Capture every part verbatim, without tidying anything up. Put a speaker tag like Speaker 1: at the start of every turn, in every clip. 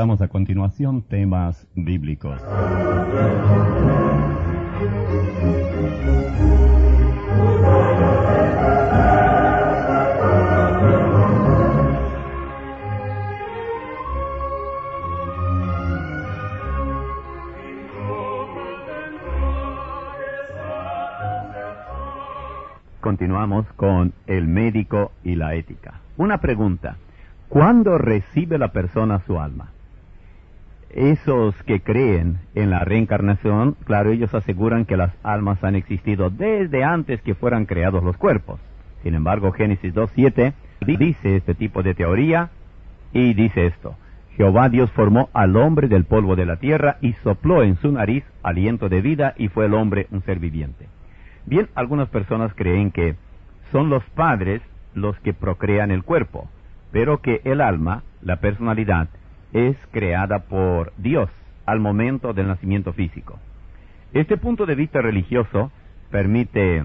Speaker 1: Presentamos a continuación temas bíblicos. Continuamos con el médico y la ética. Una pregunta: ¿cuándo recibe la persona su alma? Esos que creen en la reencarnación, claro, ellos aseguran que las almas han existido desde antes que fueran creados los cuerpos. Sin embargo, Génesis dos siete dice este tipo de teoría y dice esto: Jehová Dios formó al hombre del polvo de la tierra y sopló en su nariz aliento de vida, y fue el hombre un ser viviente. Bien, algunas personas creen que son los padres los que procrean el cuerpo, pero que el alma, la personalidad, es creada por Dios al momento del nacimiento físico. Este punto de vista religioso permite,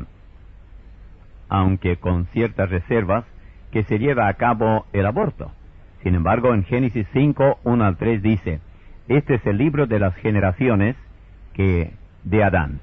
Speaker 1: aunque con ciertas reservas, que se lleve a cabo el aborto. Sin embargo, en Génesis cinco, uno al tres dice: este es el libro de las generaciones que de Adán.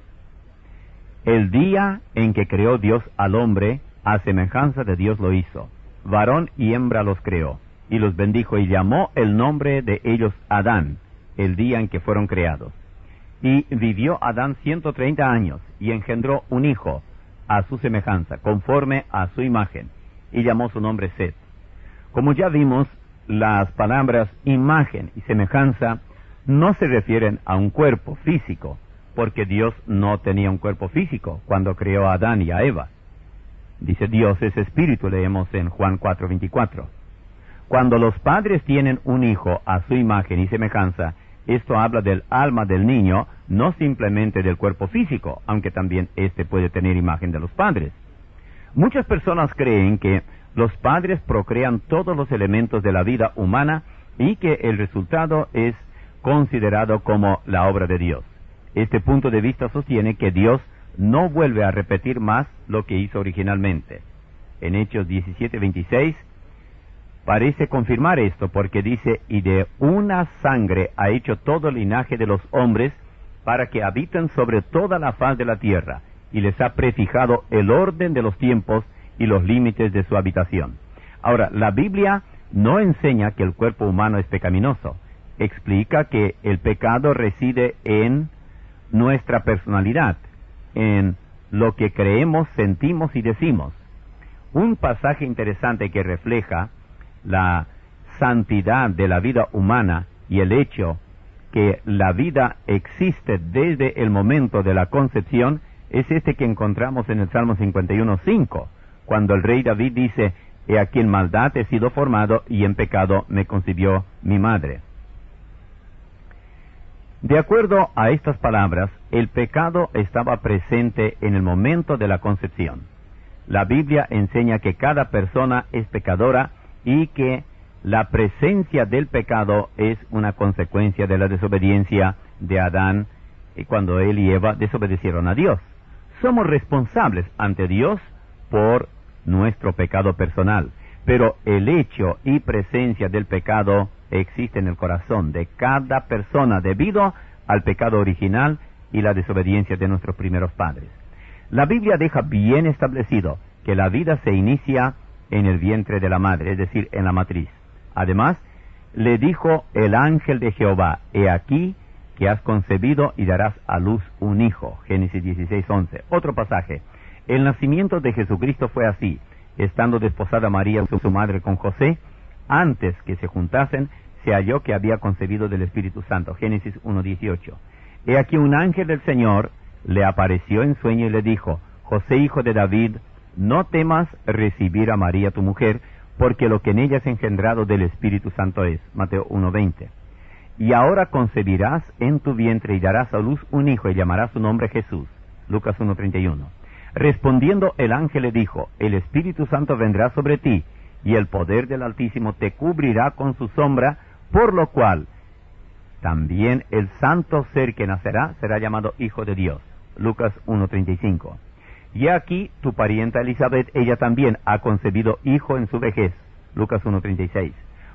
Speaker 1: El día en que creó Dios al hombre, a semejanza de Dios lo hizo. Varón y hembra los creó, y los bendijo, y llamó el nombre de ellos Adán, el día en que fueron creados. Y vivió Adán ciento treinta años, y engendró un hijo, a su semejanza, conforme a su imagen, y llamó su nombre Set. Como ya vimos, las palabras imagen y semejanza no se refieren a un cuerpo físico, porque Dios no tenía un cuerpo físico cuando creó a Adán y a Eva. Dice: Dios es espíritu, leemos en Juan cuatro veinticuatro. Cuando los padres tienen un hijo a su imagen y semejanza, esto habla del alma del niño, no simplemente del cuerpo físico, aunque también éste puede tener imagen de los padres. Muchas personas creen que los padres procrean todos los elementos de la vida humana y que el resultado es considerado como la obra de Dios. Este punto de vista sostiene que Dios no vuelve a repetir más lo que hizo originalmente. En Hechos diecisiete veintiséis parece confirmar esto, porque dice: y de una sangre ha hecho todo el linaje de los hombres, para que habiten sobre toda la faz de la tierra, y les ha prefijado el orden de los tiempos y los límites de su habitación. Ahora, la Biblia no enseña que el cuerpo humano es pecaminoso. Explica que el pecado reside en nuestra personalidad, en lo que creemos, sentimos y decimos. Un pasaje interesante que refleja la santidad de la vida humana y el hecho que la vida existe desde el momento de la concepción es este que encontramos en el Salmo cincuenta y uno cinco, cuando el rey David dice: he aquí en maldad he sido formado, y en pecado me concibió mi madre. De acuerdo a estas palabras, el pecado estaba presente en el momento de la concepción. La Biblia enseña que cada persona es pecadora y que la presencia del pecado es una consecuencia de la desobediencia de Adán cuando él y Eva desobedecieron a Dios. Somos responsables ante Dios por nuestro pecado personal, pero el hecho y presencia del pecado existe en el corazón de cada persona debido al pecado original y la desobediencia de nuestros primeros padres. La Biblia deja bien establecido que la vida se inicia en el vientre de la madre, es decir, en la matriz. Además, le dijo el ángel de Jehová: he aquí que has concebido y darás a luz un hijo. Génesis dieciséis once. Otro pasaje: el nacimiento de Jesucristo fue así: estando desposada María, su madre, con José, antes que se juntasen, se halló que había concebido del Espíritu Santo. Génesis uno dieciocho. He aquí un ángel del Señor le apareció en sueño y le dijo: José, hijo de David, no temas recibir a María tu mujer, porque lo que en ella es engendrado del Espíritu Santo es. Mateo uno veinte. Y ahora concebirás en tu vientre y darás a luz un hijo, y llamarás su nombre Jesús. Lucas uno treinta y uno. Respondiendo el ángel le dijo: el Espíritu Santo vendrá sobre ti, y el poder del Altísimo te cubrirá con su sombra, por lo cual también el santo ser que nacerá será llamado Hijo de Dios. Lucas uno treinta y cinco. Y aquí tu parienta Elizabeth, ella también ha concebido hijo en su vejez. Lucas uno treinta y seis.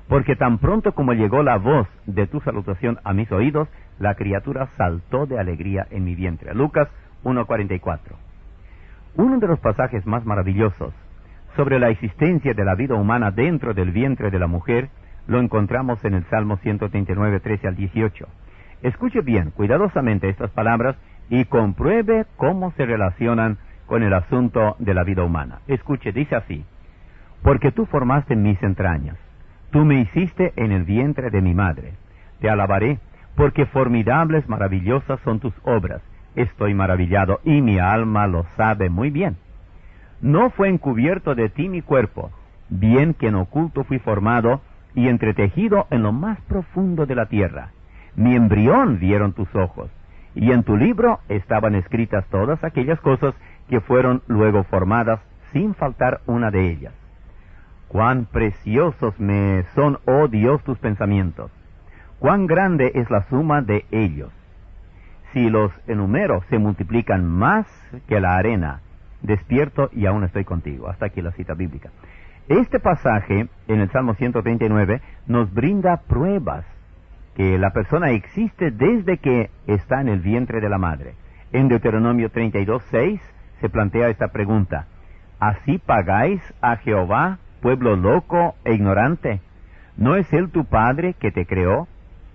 Speaker 1: porque tan pronto como llegó la voz de tu salutación a mis oídos, la criatura saltó de alegría en mi vientre. Lucas uno cuarenta y cuatro. Uno de los pasajes más maravillosos sobre la existencia de la vida humana dentro del vientre de la mujer lo encontramos en el Salmo ciento treinta y nueve, trece al dieciocho. Escuche bien, cuidadosamente estas palabras y compruebe cómo se relacionan con el asunto de la vida humana. Escuche, dice así: porque tú formaste mis entrañas, tú me hiciste en el vientre de mi madre. Te alabaré, porque formidables, maravillosas son tus obras. Estoy maravillado, y mi alma lo sabe muy bien. No fue encubierto de ti mi cuerpo, bien que en oculto fui formado y entretejido en lo más profundo de la tierra. Mi embrión vieron tus ojos, y en tu libro estaban escritas todas aquellas cosas que fueron luego formadas, sin faltar una de ellas. Cuán preciosos me son, oh Dios, tus pensamientos. Cuán grande es la suma de ellos. Si los enumero, se multiplican más que la arena. Despierto y aún estoy contigo. Hasta aquí la cita bíblica. Este pasaje en el Salmo ciento treinta y nueve nos brinda pruebas que la persona existe desde que está en el vientre de la madre. En Deuteronomio treinta y dos, seis se plantea esta pregunta: ¿así pagáis a Jehová, pueblo loco e ignorante? ¿No es Él tu Padre que te creó?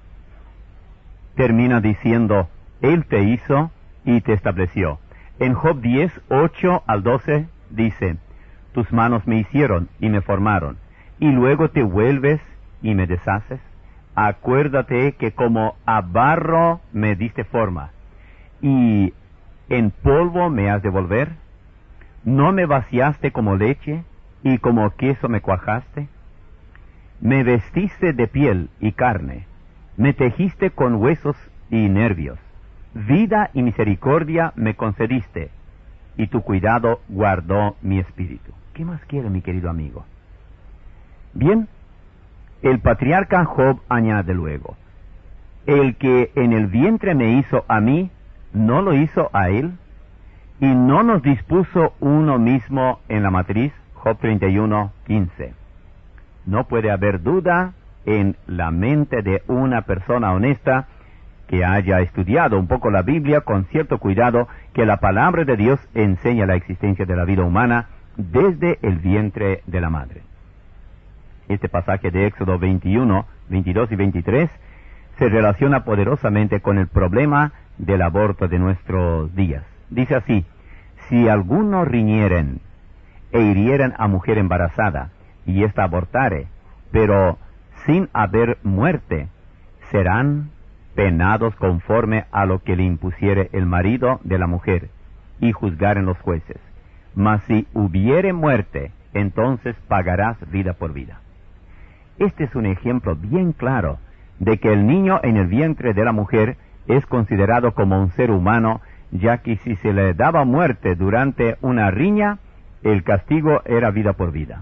Speaker 1: Termina diciendo: Él te hizo y te estableció. En Job diez, ocho al doce dice: tus manos me hicieron y me formaron, y luego te vuelves y me deshaces. Acuérdate que como a barro me diste forma, y en polvo me has de volver. ¿No me vaciaste como leche, y como queso me cuajaste? Me vestiste de piel y carne, me tejiste con huesos y nervios. Vida y misericordia me concediste, y tu cuidado guardó mi espíritu. ¿Qué más quiere, mi querido amigo? Bien, el patriarca Job añade luego: el que en el vientre me hizo a mí, ¿no lo hizo a él? ¿Y no nos dispuso uno mismo en la matriz? Job treinta y uno, quince. No puede haber duda en la mente de una persona honesta que haya estudiado un poco la Biblia con cierto cuidado, que la palabra de Dios enseña la existencia de la vida humana desde el vientre de la madre. Este pasaje de Éxodo veintiuno, veintidós y veintitrés se relaciona poderosamente con el problema del aborto de nuestros días. Dice así: si algunos riñeren e hirieren a mujer embarazada, y ésta abortare, pero sin haber muerte, serán penados conforme a lo que le impusiere el marido de la mujer, y juzgaren los jueces. Mas si hubiere muerte, entonces pagarás vida por vida. Este es un ejemplo bien claro de que el niño en el vientre de la mujer es considerado como un ser humano, ya que si se le daba muerte durante una riña, el castigo era vida por vida.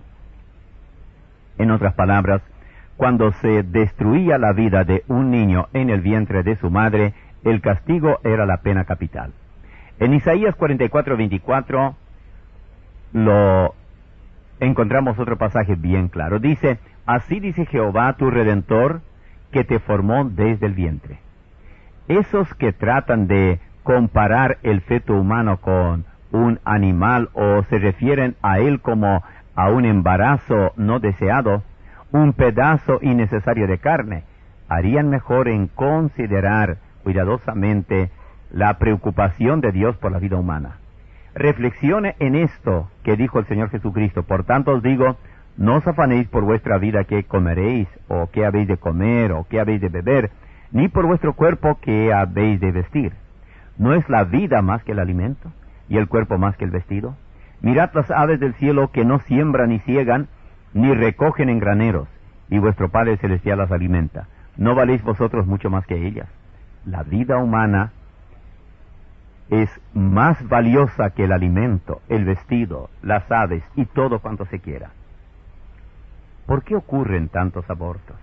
Speaker 1: En otras palabras, cuando se destruía la vida de un niño en el vientre de su madre, el castigo era la pena capital. En Isaías cuarenta y cuatro, veinticuatro lo encontramos otro pasaje bien claro. Dice: así dice Jehová tu Redentor, que te formó desde el vientre. Esos que tratan de comparar el feto humano con un animal, o se refieren a él como a un embarazo no deseado, un pedazo innecesario de carne, harían mejor en considerar cuidadosamente la preocupación de Dios por la vida humana. Reflexione en esto que dijo el Señor Jesucristo: por tanto os digo, no os afanéis por vuestra vida, qué comeréis, o qué habéis de comer, o qué habéis de beber, ni por vuestro cuerpo, qué habéis de vestir. ¿No es la vida más que el alimento, y el cuerpo más que el vestido? Mirad las aves del cielo, que no siembran ni ciegan, ni recogen en graneros, y vuestro Padre Celestial las alimenta. ¿No valéis vosotros mucho más que ellas? La vida humana es más valiosa que el alimento, el vestido, las aves y todo cuanto se quiera. ¿Por qué ocurren tantos abortos?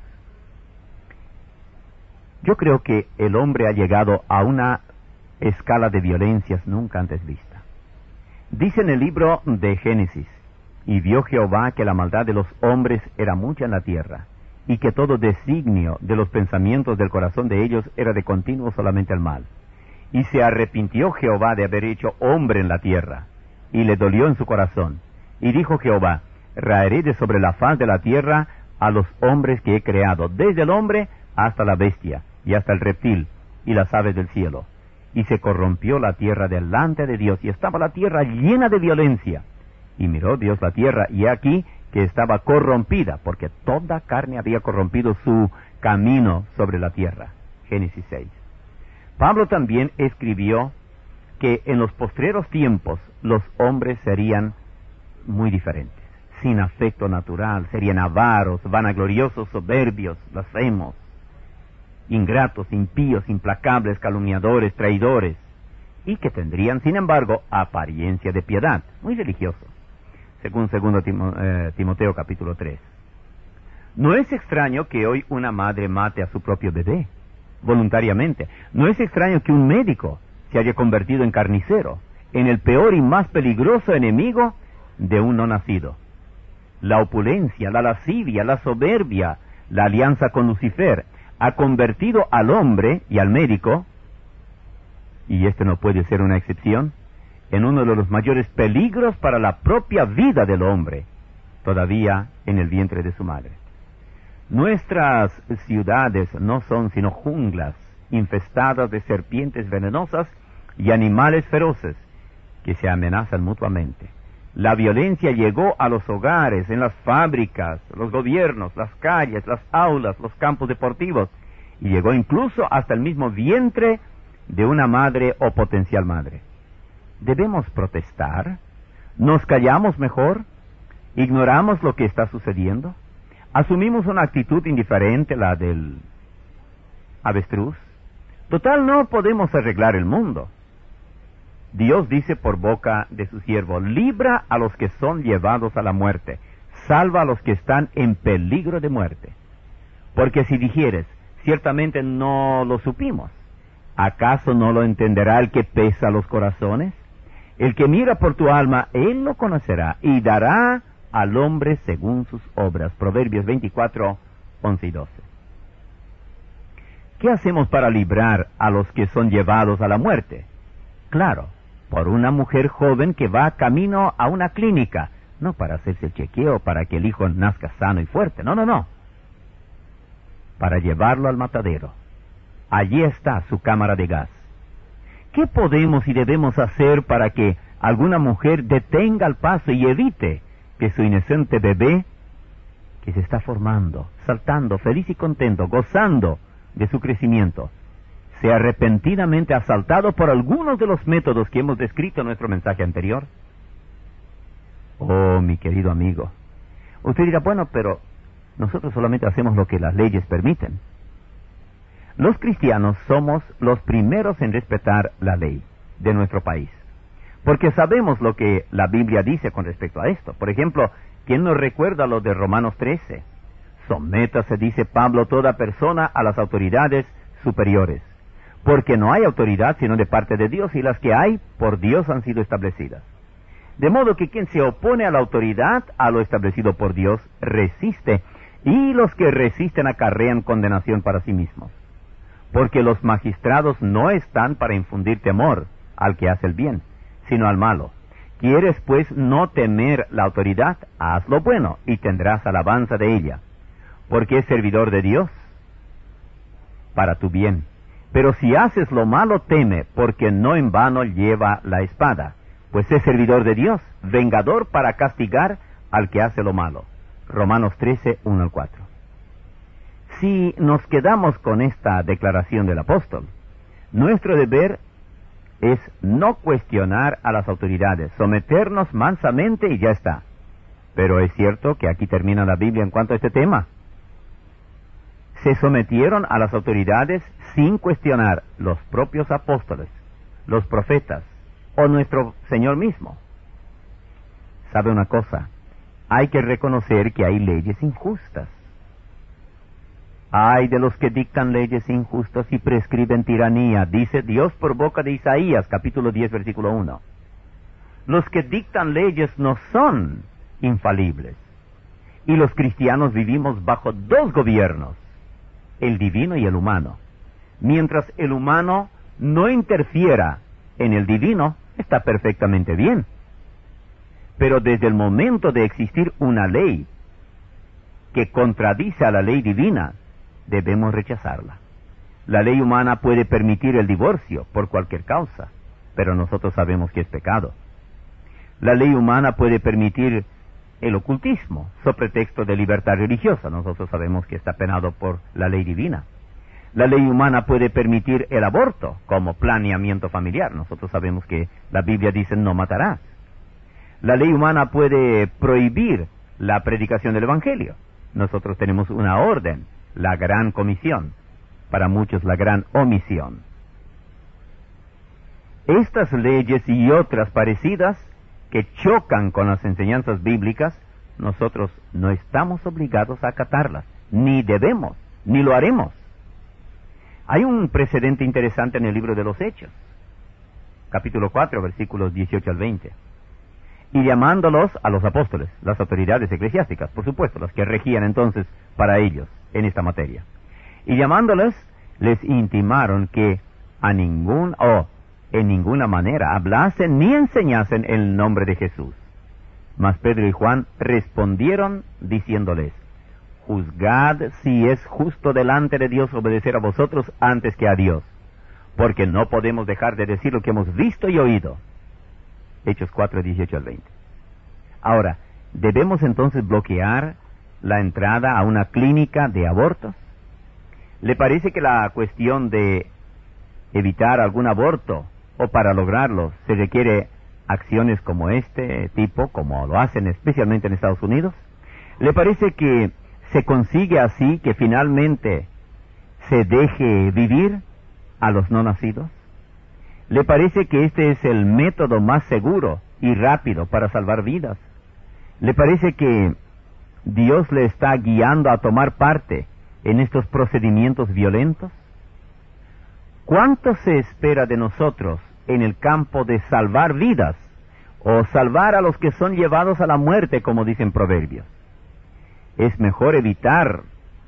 Speaker 1: Yo creo que el hombre ha llegado a una escala de violencias nunca antes vista. Dice en el libro de Génesis: y vio Jehová que la maldad de los hombres era mucha en la tierra, y que todo designio de los pensamientos del corazón de ellos era de continuo solamente el mal. Y se arrepintió Jehová de haber hecho hombre en la tierra, y le dolió en su corazón. Y dijo Jehová, raeré de sobre la faz de la tierra a los hombres que he creado, desde el hombre hasta la bestia, y hasta el reptil, y las aves del cielo. Y se corrompió la tierra delante de Dios, y estaba la tierra llena de violencia. Y miró Dios la tierra, y he aquí que estaba corrompida, porque toda carne había corrompido su camino sobre la tierra. Génesis seis. Pablo también escribió que en los postreros tiempos los hombres serían muy diferentes, sin afecto natural, serían avaros, vanagloriosos, soberbios, blasfemos, ingratos, impíos, implacables, calumniadores, traidores, y que tendrían, sin embargo, apariencia de piedad, muy religiosos, según segundo Timo, eh, Timoteo capítulo tres. No es extraño que hoy una madre mate a su propio bebé, voluntariamente. No es extraño que un médico se haya convertido en carnicero, en el peor y más peligroso enemigo de un no nacido. La opulencia, la lascivia, la soberbia, la alianza con Lucifer, ha convertido al hombre y al médico, y este no puede ser una excepción, en uno de los mayores peligros para la propia vida del hombre, todavía en el vientre de su madre. Nuestras ciudades no son sino junglas infestadas de serpientes venenosas y animales feroces que se amenazan mutuamente. La violencia llegó a los hogares, en las fábricas, los gobiernos, las calles, las aulas, los campos deportivos, y llegó incluso hasta el mismo vientre de una madre o potencial madre. ¿Debemos protestar? ¿Nos callamos mejor? ¿Ignoramos lo que está sucediendo? ¿Asumimos una actitud indiferente, la del avestruz? Total, no podemos arreglar el mundo. Dios dice por boca de su siervo, libra a los que son llevados a la muerte, salva a los que están en peligro de muerte. Porque si dijeres, ciertamente no lo supimos, ¿acaso no lo entenderá el que pesa los corazones? El que mira por tu alma, él lo conocerá, y dará al hombre según sus obras. Proverbios veinticuatro, once y doce. ¿Qué hacemos para librar a los que son llevados a la muerte? Claro, por una mujer joven que va camino a una clínica, no para hacerse el chequeo para que el hijo nazca sano y fuerte, no, no, no, para llevarlo al matadero. Allí está su cámara de gas. ¿Qué podemos y debemos hacer para que alguna mujer detenga el paso y evite que su inocente bebé, que se está formando, saltando, feliz y contento, gozando de su crecimiento, sea repentinamente asaltado por algunos de los métodos que hemos descrito en nuestro mensaje anterior? Oh, mi querido amigo, usted dirá, bueno, pero nosotros solamente hacemos lo que las leyes permiten. Los cristianos somos los primeros en respetar la ley de nuestro país, porque sabemos lo que la Biblia dice con respecto a esto. Por ejemplo, ¿quién nos recuerda lo de Romanos trece? Sométase, dice Pablo, toda persona a las autoridades superiores, porque no hay autoridad sino de parte de Dios, y las que hay por Dios han sido establecidas. De modo que quien se opone a la autoridad, a lo establecido por Dios, resiste, y los que resisten acarrean condenación para sí mismos. Porque los magistrados no están para infundir temor al que hace el bien, sino al malo. ¿Quieres pues no temer la autoridad? Haz lo bueno, y tendrás alabanza de ella, porque es servidor de Dios para tu bien. Pero si haces lo malo, teme, porque no en vano lleva la espada, pues es servidor de Dios, vengador para castigar al que hace lo malo. Romanos trece, uno al cuatro. Si nos quedamos con esta declaración del apóstol, nuestro deber es no cuestionar a las autoridades, someternos mansamente y ya está. Pero es cierto que aquí termina la Biblia en cuanto a este tema. Se sometieron a las autoridades sin cuestionar los propios apóstoles, los profetas o nuestro Señor mismo. ¿Sabe una cosa? Hay que reconocer que hay leyes injustas. Ay de los que dictan leyes injustas y prescriben tiranía, dice Dios por boca de Isaías, capítulo diez, versículo uno. Los que dictan leyes no son infalibles. Y los cristianos vivimos bajo dos gobiernos, el divino y el humano. Mientras el humano no interfiera en el divino, está perfectamente bien. Pero desde el momento de existir una ley que contradice a la ley divina, debemos rechazarla. La ley humana puede permitir el divorcio por cualquier causa, pero nosotros sabemos que es pecado. La ley humana puede permitir el ocultismo, sobre pretexto de libertad religiosa. Nosotros sabemos que está penado por la ley divina. La ley humana puede permitir el aborto como planeamiento familiar. Nosotros sabemos que la Biblia dice no matarás. La ley humana puede prohibir la predicación del Evangelio. Nosotros tenemos una orden, la gran comisión, para muchos la gran omisión. Estas leyes y otras parecidas que chocan con las enseñanzas bíblicas, nosotros no estamos obligados a acatarlas, ni debemos, ni lo haremos. Hay un precedente interesante en el libro de los Hechos, capítulo cuatro, versículos dieciocho al veinte. Y llamándolos a los apóstoles, las autoridades eclesiásticas, por supuesto, las que regían entonces para ellos en esta materia. Y llamándoles, les intimaron que a ningún, o oh, en ninguna manera hablasen ni enseñasen el nombre de Jesús. Mas Pedro y Juan respondieron diciéndoles, juzgad si es justo delante de Dios obedecer a vosotros antes que a Dios, porque no podemos dejar de decir lo que hemos visto y oído. Hechos cuatro, dieciocho al veinte. Ahora, ¿debemos entonces bloquear la entrada a una clínica de abortos? ¿Le parece que la cuestión de evitar algún aborto, o para lograrlo, se requiere acciones como este tipo, como lo hacen especialmente en Estados Unidos? ¿Le parece que se consigue así que finalmente se deje vivir a los no nacidos? ¿Le parece que este es el método más seguro y rápido para salvar vidas? ¿Le parece que Dios le está guiando a tomar parte en estos procedimientos violentos? ¿Cuánto se espera de nosotros en el campo de salvar vidas o salvar a los que son llevados a la muerte, como dicen Proverbios? Es mejor evitar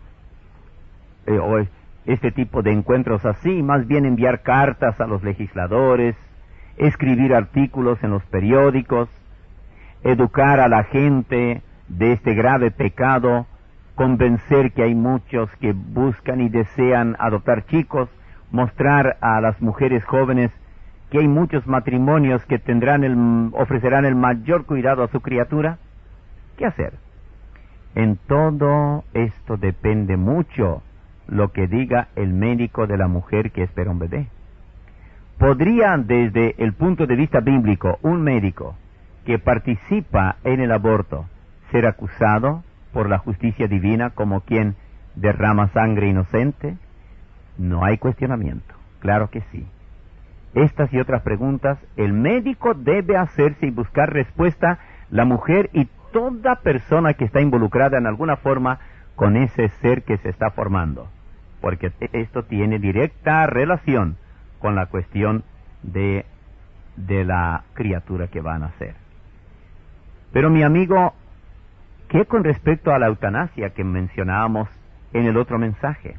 Speaker 1: eh, o este tipo de encuentros así, más bien enviar cartas a los legisladores, escribir artículos en los periódicos, educar a la gente de este grave pecado, convencer que hay muchos que buscan y desean adoptar chicos, mostrar a las mujeres jóvenes que hay muchos matrimonios que tendrán el, ofrecerán el mayor cuidado a su criatura. ¿Qué hacer? En todo esto depende mucho lo que diga el médico de la mujer que espera un bebé. ¿Podría, desde el punto de vista bíblico, un médico que participa en el aborto ser acusado por la justicia divina como quien derrama sangre inocente? No hay cuestionamiento, claro que sí. Estas y otras preguntas el médico debe hacerse y buscar respuesta, la mujer y toda persona que está involucrada en alguna forma con ese ser que se está formando, porque esto tiene directa relación con la cuestión de, de la criatura que va a nacer. Pero mi amigo, ¿qué con respecto a la eutanasia que mencionábamos en el otro mensaje?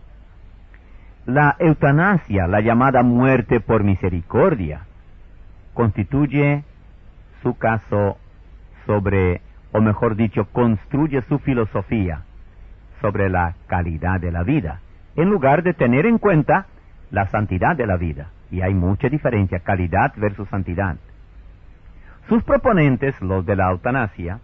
Speaker 1: La eutanasia, la llamada muerte por misericordia, constituye su caso sobre, o mejor dicho, construye su filosofía sobre la calidad de la vida, en lugar de tener en cuenta la santidad de la vida. Y hay mucha diferencia, calidad versus santidad. Sus proponentes, los de la eutanasia,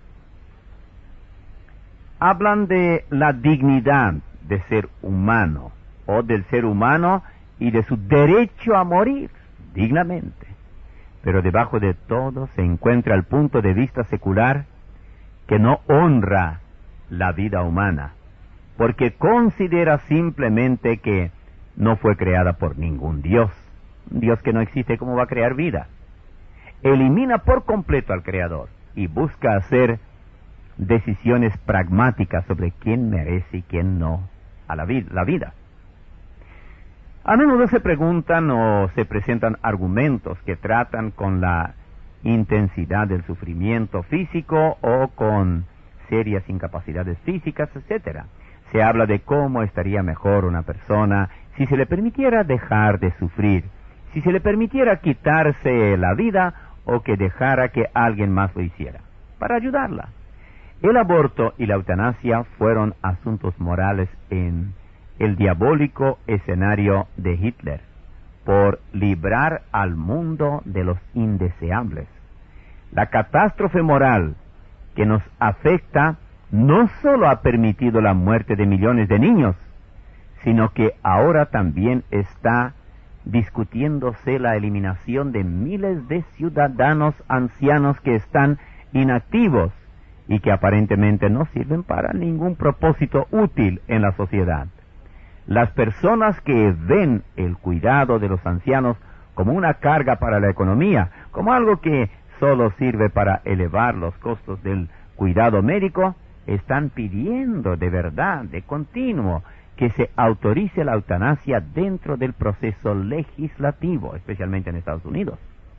Speaker 1: hablan de la dignidad de ser humano, o del ser humano y de su derecho a morir dignamente. Pero debajo de todo se encuentra el punto de vista secular que no honra la vida humana, porque considera simplemente que no fue creada por ningún Dios. Un Dios que no existe, ¿cómo va a crear vida? Elimina por completo al Creador y busca hacer decisiones pragmáticas sobre quién merece y quién no a la, vid- la vida. A menudo se preguntan o se presentan argumentos que tratan con la intensidad del sufrimiento físico o con serias incapacidades físicas, etcétera. Se habla de cómo estaría mejor una persona si se le permitiera dejar de sufrir, si se le permitiera quitarse la vida o que dejara que alguien más lo hiciera, para ayudarla. El aborto y la eutanasia fueron asuntos morales en el diabólico escenario de Hitler, por librar al mundo de los indeseables. La catástrofe moral que nos afecta no solo ha permitido la muerte de millones de niños, sino que ahora también está discutiéndose la eliminación de miles de ciudadanos ancianos que están inactivos y que aparentemente no sirven para ningún propósito útil en la sociedad. Las personas que ven el cuidado de los ancianos como una carga para la economía, como algo que solo sirve para elevar los costos del cuidado médico, están pidiendo de verdad, de continuo, que se autorice la eutanasia dentro del proceso legislativo, especialmente en Estados Unidos.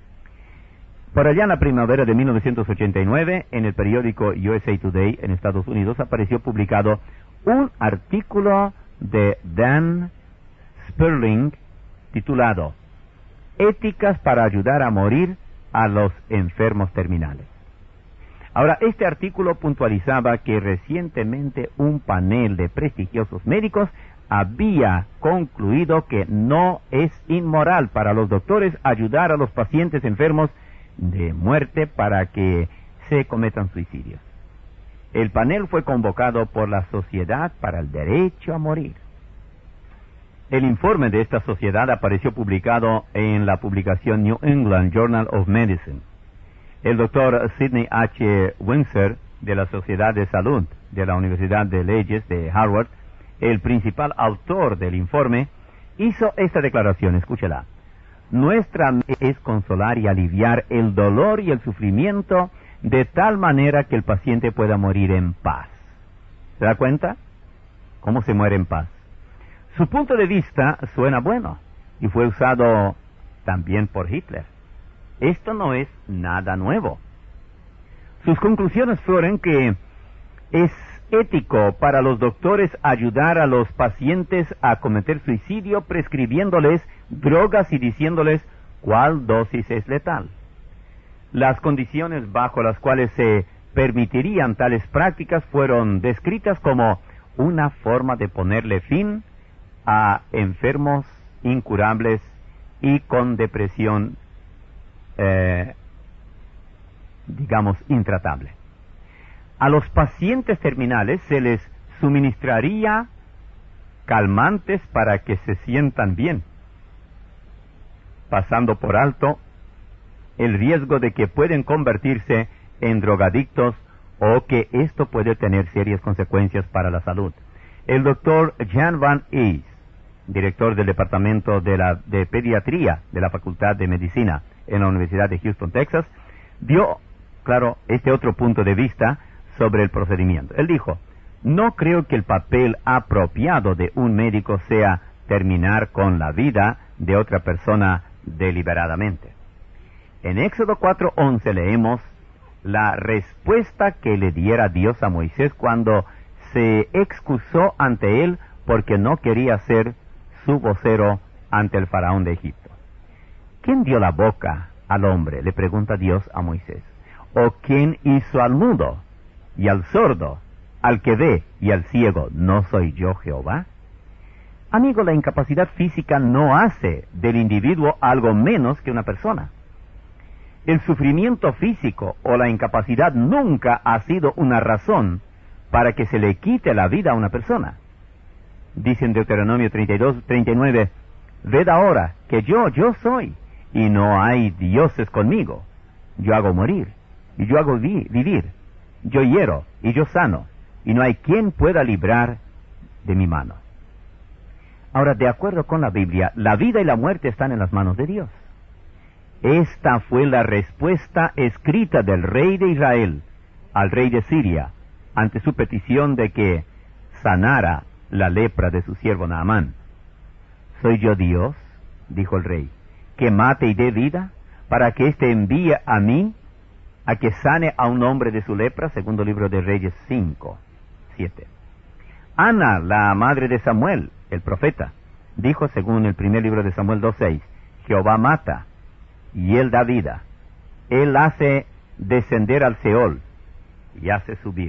Speaker 1: Por allá en la primavera de mil novecientos ochenta y nueve, en el periódico U S A Today en Estados Unidos, apareció publicado un artículo de Dan Sperling titulado Éticas para ayudar a morir a los enfermos terminales. Ahora, este artículo puntualizaba que recientemente un panel de prestigiosos médicos había concluido que no es inmoral para los doctores ayudar a los pacientes enfermos de muerte para que se cometan suicidios. El panel fue convocado por la Sociedad para el Derecho a Morir. El informe de esta sociedad apareció publicado en la publicación New England Journal of Medicine. El doctor Sidney H. Windsor, de la Sociedad de Salud de la Universidad de Leyes de Harvard, el principal autor del informe, hizo esta declaración, escúchela. Nuestra meta es consolar y aliviar el dolor y el sufrimiento de tal manera que el paciente pueda morir en paz. ¿Se da cuenta? ¿Cómo se muere en paz? Su punto de vista suena bueno y fue usado también por Hitler. Esto no es nada nuevo. Sus conclusiones fueron que es ético para los doctores ayudar a los pacientes a cometer suicidio prescribiéndoles drogas y diciéndoles cuál dosis es letal. Las condiciones bajo las cuales se permitirían tales prácticas fueron descritas como una forma de ponerle fin a enfermos incurables y con depresión, eh, digamos, intratable. A los pacientes terminales se les suministraría calmantes para que se sientan bien, pasando por alto el riesgo de que pueden convertirse en drogadictos o que esto puede tener serias consecuencias para la salud. El doctor Jan Van Ees, director del Departamento de, la, de Pediatría de la Facultad de Medicina en la Universidad de Houston, Texas, dio, claro, este otro punto de vista sobre el procedimiento. Él dijo, no creo que el papel apropiado de un médico sea terminar con la vida de otra persona deliberadamente. En Éxodo cuatro once leemos la respuesta que le diera Dios a Moisés cuando se excusó ante él porque no quería ser su vocero ante el faraón de Egipto. ¿Quién dio la boca al hombre?, le pregunta Dios a Moisés. ¿O quién hizo al mudo y al sordo, al que ve y al ciego? ¿No soy yo Jehová? Amigo, la incapacidad física no hace del individuo algo menos que una persona. El sufrimiento físico o la incapacidad nunca ha sido una razón para que se le quite la vida a una persona. Dice en Deuteronomio treinta y dos, treinta y nueve, ved ahora que yo, yo soy, y no hay dioses conmigo. Yo hago morir, y yo hago vi vivir. Yo hiero, y yo sano, y no hay quien pueda librar de mi mano. Ahora, de acuerdo con la Biblia, la vida y la muerte están en las manos de Dios. Esta fue la respuesta escrita del rey de Israel al rey de Siria ante su petición de que sanara la lepra de su siervo Naamán. ¿Soy yo Dios?, dijo el rey, que mate y dé vida, para que éste envíe a mí a que sane a un hombre de su lepra, segundo libro de Reyes cinco, siete. Ana, la madre de Samuel, el profeta, dijo, según el primer libro de Samuel dos, seis, Jehová mata, y él da vida. Él hace descender al Seol, y hace subir.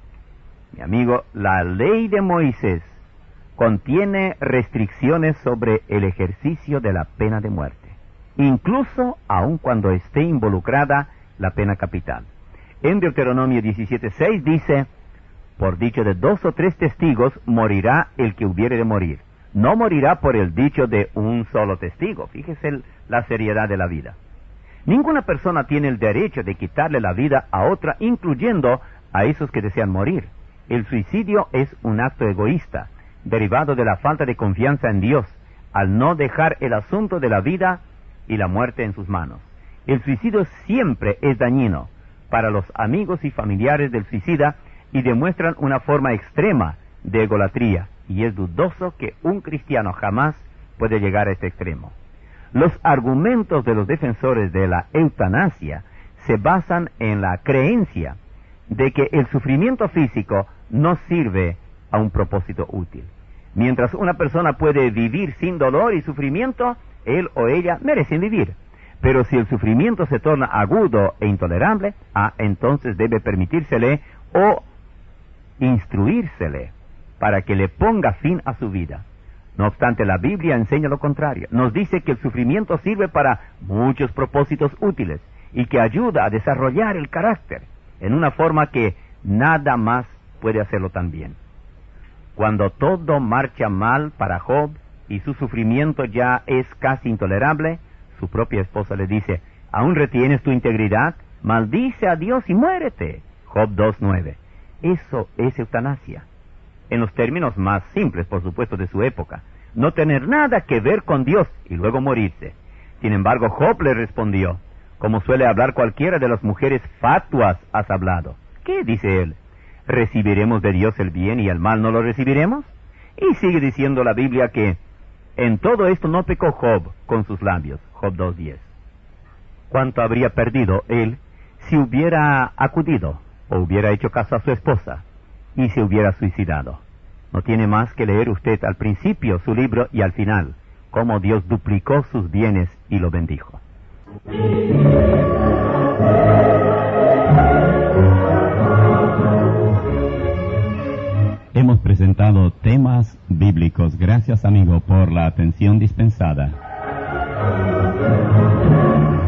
Speaker 1: Mi amigo, la ley de Moisés contiene restricciones sobre el ejercicio de la pena de muerte, incluso aun cuando esté involucrada la pena capital. En Deuteronomio diecisiete, seis dice, por dicho de dos o tres testigos morirá el que hubiere de morir. No morirá por el dicho de un solo testigo. Fíjese el, la seriedad de la vida. Ninguna persona tiene el derecho de quitarle la vida a otra, incluyendo a esos que desean morir. El suicidio es un acto egoísta, derivado de la falta de confianza en Dios, al no dejar el asunto de la vida y la muerte en sus manos. El suicidio siempre es dañino para los amigos y familiares del suicida y demuestran una forma extrema de egolatría, y es dudoso que un cristiano jamás puede llegar a este extremo. Los argumentos de los defensores de la eutanasia se basan en la creencia de que el sufrimiento físico no sirve a un propósito útil. Mientras una persona puede vivir sin dolor y sufrimiento, él o ella merecen vivir. Pero si el sufrimiento se torna agudo e intolerable, ah, entonces debe permitírsele o instruírsele para que le ponga fin a su vida. No obstante, la Biblia enseña lo contrario. Nos dice que el sufrimiento sirve para muchos propósitos útiles y que ayuda a desarrollar el carácter en una forma que nada más puede hacerlo tan bien. Cuando todo marcha mal para Job y su sufrimiento ya es casi intolerable, su propia esposa le dice, ¿aún retienes tu integridad? Maldice a Dios y muérete. Job dos, nueve. Eso es eutanasia. En los términos más simples, por supuesto, de su época. No tener nada que ver con Dios y luego morirse. Sin embargo, Job le respondió, como suele hablar cualquiera de las mujeres fatuas has hablado. ¿Qué? Dice él. ¿Recibiremos de Dios el bien y el mal no lo recibiremos? Y sigue diciendo la Biblia que en todo esto no pecó Job con sus labios. Job dos, diez. ¿Cuánto habría perdido él si hubiera acudido o hubiera hecho caso a su esposa y se hubiera suicidado? No tiene más que leer usted al principio su libro y al final, cómo Dios duplicó sus bienes y lo bendijo. Hemos presentado temas bíblicos. Gracias, amigo, por la atención dispensada.